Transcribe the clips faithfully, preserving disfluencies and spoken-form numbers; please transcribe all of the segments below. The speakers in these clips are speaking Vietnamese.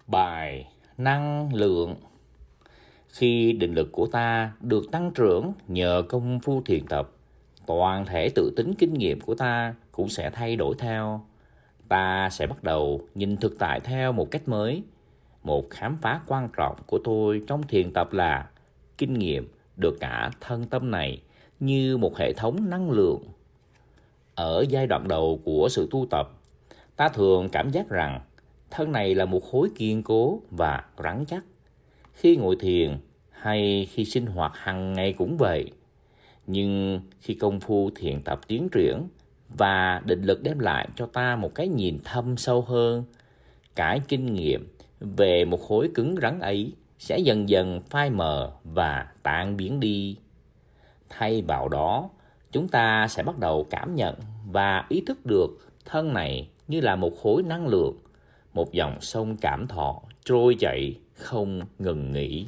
Bài năng lượng. Khi định lực của ta được tăng trưởng nhờ công phu thiền tập, toàn thể tự tính kinh nghiệm của ta cũng sẽ thay đổi theo. Ta sẽ bắt đầu nhìn thực tại theo một cách mới. Một khám phá quan trọng của tôi trong thiền tập là kinh nghiệm được cả thân tâm này như một hệ thống năng lượng. Ở giai đoạn đầu của sự tu tập, ta thường cảm giác rằng thân này là một khối kiên cố và rắn chắc. Khi ngồi thiền hay khi sinh hoạt hàng ngày cũng vậy. Nhưng khi công phu thiền tập tiến triển và định lực đem lại cho ta một cái nhìn thâm sâu hơn, cái kinh nghiệm về một khối cứng rắn ấy sẽ dần dần phai mờ và tan biến đi. Thay vào đó, chúng ta sẽ bắt đầu cảm nhận và ý thức được thân này như là một khối năng lượng, một dòng sông cảm thọ trôi chảy không ngừng nghỉ.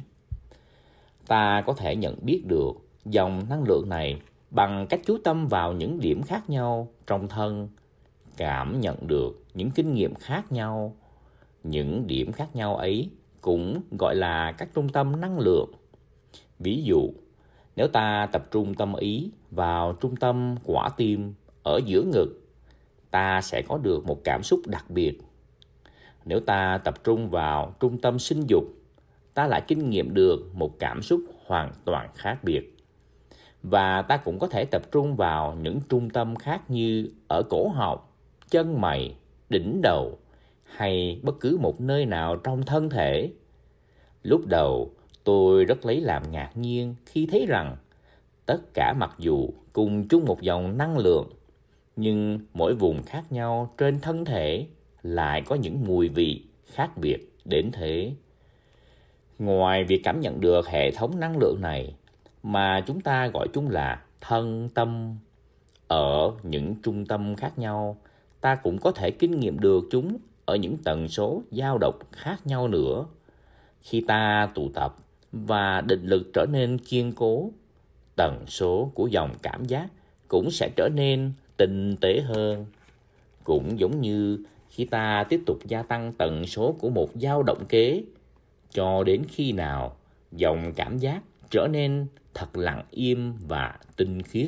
Ta có thể nhận biết được dòng năng lượng này bằng cách chú tâm vào những điểm khác nhau trong thân, cảm nhận được những kinh nghiệm khác nhau. Những điểm khác nhau ấy cũng gọi là các trung tâm năng lượng. Ví dụ, nếu ta tập trung tâm ý vào trung tâm quả tim ở giữa ngực, ta sẽ có được một cảm xúc đặc biệt. Nếu ta tập trung vào trung tâm sinh dục, ta lại kinh nghiệm được một cảm xúc hoàn toàn khác biệt. Và ta cũng có thể tập trung vào những trung tâm khác như ở cổ họng, chân mày, đỉnh đầu hay bất cứ một nơi nào trong thân thể. Lúc đầu, tôi rất lấy làm ngạc nhiên khi thấy rằng tất cả mặc dù cùng chung một dòng năng lượng, nhưng mỗi vùng khác nhau trên thân thể lại có những mùi vị khác biệt đến thế. Ngoài việc cảm nhận được hệ thống năng lượng này, mà chúng ta gọi chúng là thân tâm, ở những trung tâm khác nhau, ta cũng có thể kinh nghiệm được chúng ở những tần số dao động khác nhau nữa. Khi ta tụ tập và định lực trở nên kiên cố, tần số của dòng cảm giác cũng sẽ trở nên tinh tế hơn. Cũng giống như khi ta tiếp tục gia tăng tần số của một dao động kế, cho đến khi nào dòng cảm giác trở nên thật lặng im và tinh khiết.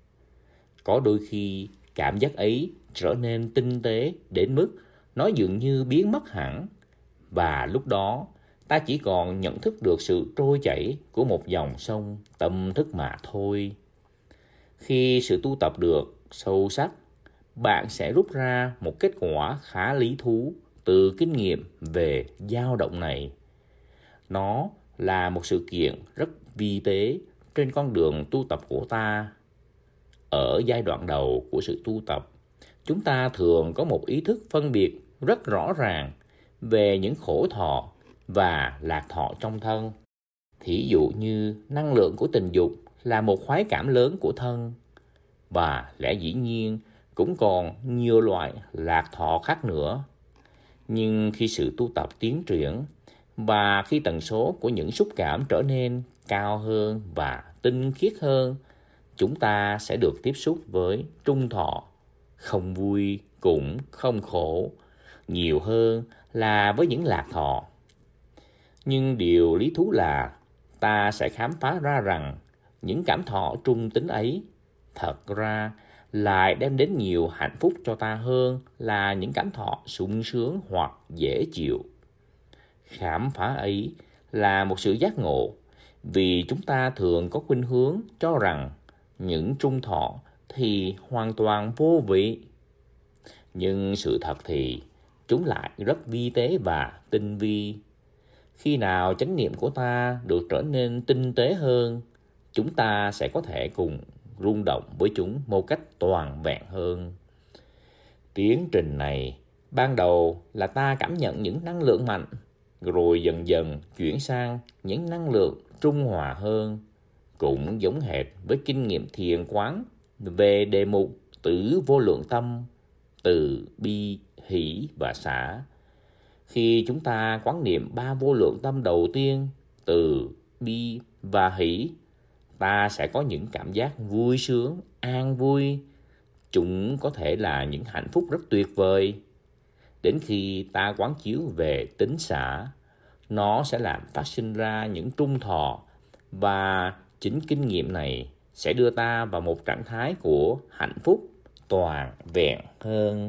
Có đôi khi cảm giác ấy trở nên tinh tế đến mức nó dường như biến mất hẳn, và lúc đó ta chỉ còn nhận thức được sự trôi chảy của một dòng sông tâm thức mà thôi. Khi sự tu tập được sâu sắc, bạn sẽ rút ra một kết quả khá lý thú từ kinh nghiệm về dao động này. Nó là một sự kiện rất vi tế trên con đường tu tập của ta. Ở giai đoạn đầu của sự tu tập, chúng ta thường có một ý thức phân biệt rất rõ ràng về những khổ thọ và lạc thọ trong thân. Thí dụ như năng lượng của tình dục là một khoái cảm lớn của thân, và lẽ dĩ nhiên cũng còn nhiều loại lạc thọ khác nữa. Nhưng khi sự tu tập tiến triển và khi tần số của những xúc cảm trở nên cao hơn và tinh khiết hơn, chúng ta sẽ được tiếp xúc với trung thọ, không vui cũng không khổ, nhiều hơn là với những lạc thọ. Nhưng điều lý thú là ta sẽ khám phá ra rằng những cảm thọ trung tính ấy thật ra lại đem đến nhiều hạnh phúc cho ta hơn là những cảm thọ sung sướng hoặc dễ chịu. Khám phá ấy là một sự giác ngộ, vì chúng ta thường có khuynh hướng cho rằng những trung thọ thì hoàn toàn vô vị. Nhưng sự thật thì chúng lại rất vi tế và tinh vi. Khi nào chánh niệm của ta được trở nên tinh tế hơn, chúng ta sẽ có thể cùng rung động với chúng một cách toàn vẹn hơn. Tiến trình này ban đầu là ta cảm nhận những năng lượng mạnh, rồi dần dần chuyển sang những năng lượng trung hòa hơn. Cũng giống hệt với kinh nghiệm thiền quán về đề mục tứ vô lượng tâm, từ bi, hỷ và xả. Khi chúng ta quán niệm ba vô lượng tâm đầu tiên, từ bi và hỷ, ta sẽ có những cảm giác vui sướng, an vui. Chúng có thể là những hạnh phúc rất tuyệt vời. Đến khi ta quán chiếu về tính xả, nó sẽ làm phát sinh ra những trung thọ, và chính kinh nghiệm này sẽ đưa ta vào một trạng thái của hạnh phúc toàn vẹn hơn.